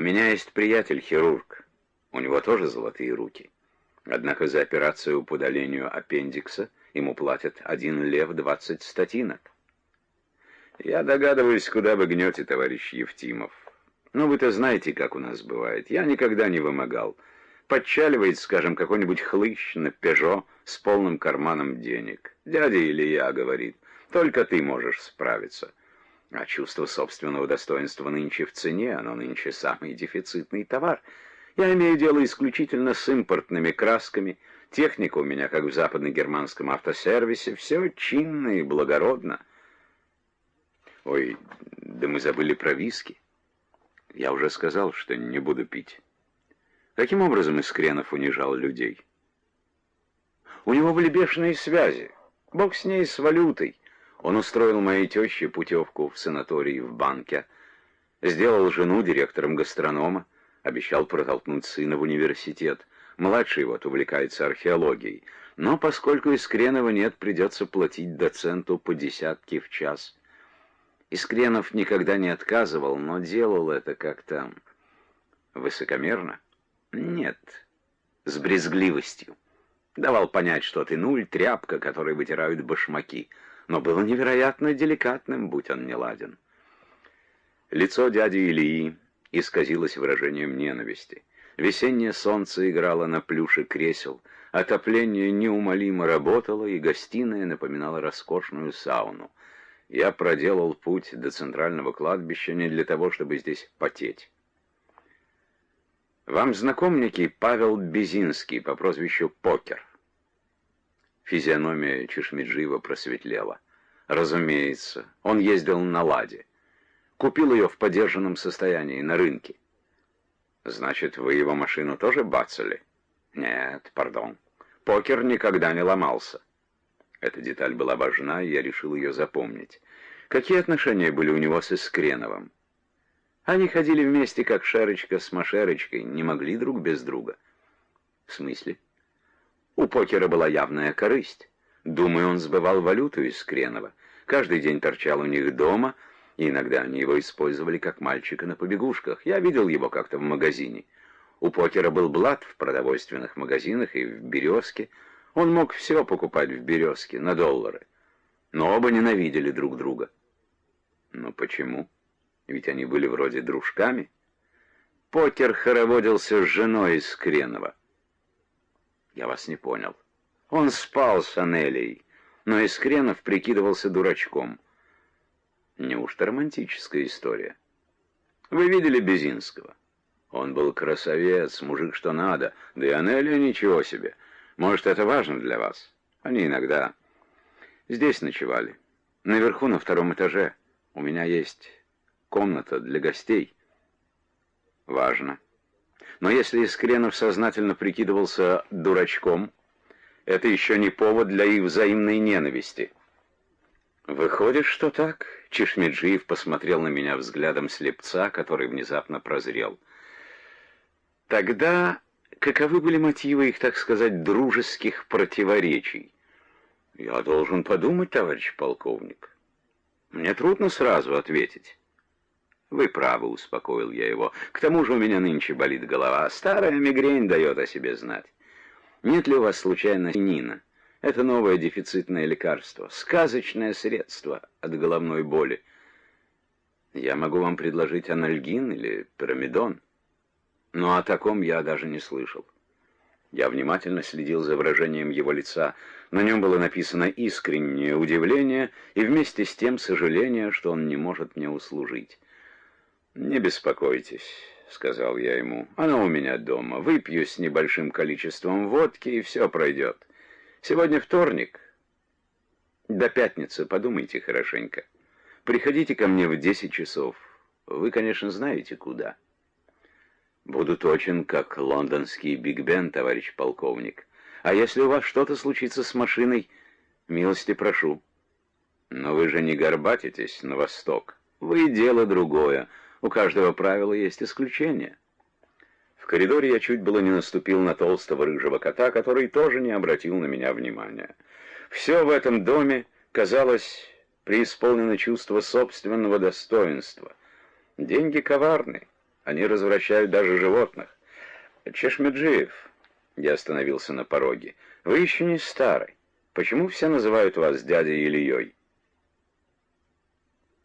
меня есть приятель-хирург. У него тоже золотые руки. Однако за операцию по удалению аппендикса ему платят 1 лев 20 стотинок. Я догадываюсь, куда вы гнете, товарищ Евтимов. Но вы-то знаете, как у нас бывает. Я никогда не вымогал. Подчаливает, скажем, какой-нибудь хлыщ на «Пежо» с полным карманом денег. Дядя Илья говорит, только ты можешь справиться. А чувство собственного достоинства нынче в цене, оно нынче самый дефицитный товар. Я имею дело исключительно с импортными красками. Техника у меня, как в западно-германском автосервисе, все чинно и благородно. Ой, да мы забыли про виски. Я уже сказал, что не буду пить. Каким образом Искренов унижал людей? У него были бешеные связи. Бог с ней, с валютой. Он устроил моей теще путевку в санаторий в Банке, сделал жену директором гастронома, обещал протолкнуть сына в университет. Младший вот увлекается археологией. Но поскольку Искренова нет, придется платить доценту по десятке в час. Искренов никогда не отказывал, но делал это как-то высокомерно. Нет, с брезгливостью. Давал понять, что ты нуль, тряпка, которой вытирают башмаки. Но был невероятно деликатным, будь он неладен. Лицо дяди Ильи исказилось выражением ненависти. Весеннее солнце играло на плюше кресел, отопление неумолимо работало, и гостиная напоминала роскошную сауну. Я проделал путь до центрального кладбища не для того, чтобы здесь потеть. Вам знаком некий Павел Безинский по прозвищу Покер? Физиономия Чешмеджиева просветлела. Разумеется, он ездил на «Ладе». Купил ее в подержанном состоянии на рынке. Значит, вы его машину тоже бацали? Нет, пардон. Покер никогда не ломался. Эта деталь была важна, и я решил ее запомнить. Какие отношения были у него с Искреновым? Они ходили вместе, как Шерочка с Машерочкой, не могли друг без друга. В смысле? У Покера была явная корысть. Думаю, он сбывал валюту из Искренова. Каждый день торчал у них дома, и иногда они его использовали как мальчика на побегушках. Я видел его как-то в магазине. У Покера был блат в продовольственных магазинах и в «Березке». Он мог все покупать в «Березке» на $. Но оба ненавидели друг друга. Но почему? Ведь они были вроде дружками. Покер хороводился с женой Искренова. Я вас не понял. Он спал с Анелией, но Искренов прикидывался дурачком. Неужто романтическая история? Вы видели Безинского? Он был красавец, мужик что надо, да и Анелия ничего себе. Может, это важно для вас? Они иногда здесь ночевали. Наверху, на 2-м этаже. У меня есть комната для гостей. Важно. Но если Искренов сознательно прикидывался дурачком, это еще не повод для их взаимной ненависти. Выходит, что так? Чешмеджиев посмотрел на меня взглядом слепца, который внезапно прозрел. Тогда каковы были мотивы их, так сказать, дружеских противоречий? Я должен подумать, товарищ полковник. Мне трудно сразу ответить. Вы правы, успокоил я его. К тому же у меня нынче болит голова. Старая мигрень дает о себе знать. Нет ли у вас случайно хинина? Это новое дефицитное лекарство, сказочное средство от головной боли. Я могу вам предложить анальгин или пирамидон. Но о таком я даже не слышал. Я внимательно следил за выражением его лица. На нем было написано искреннее удивление и вместе с тем сожаление, что он не может мне услужить. «Не беспокойтесь», — сказал я ему, — «она у меня дома. Выпью с небольшим количеством водки, и все пройдет. Сегодня вторник. До пятницы подумайте хорошенько. Приходите ко мне в 10 часов. Вы, конечно, знаете, куда». «Буду точен, как лондонский Биг Бен, товарищ полковник. А если у вас что-то случится с машиной, милости прошу». «Но вы же не горбатитесь на восток. Вы дело другое. У каждого правила есть исключение». В коридоре я чуть было не наступил на толстого рыжего кота, который тоже не обратил на меня внимания. Все в этом доме, казалось, преисполнено чувство собственного достоинства. Деньги коварны. Они развращают даже животных. Чешмеджиев, я остановился на пороге, вы еще не старый. Почему все называют вас дядей Ильей?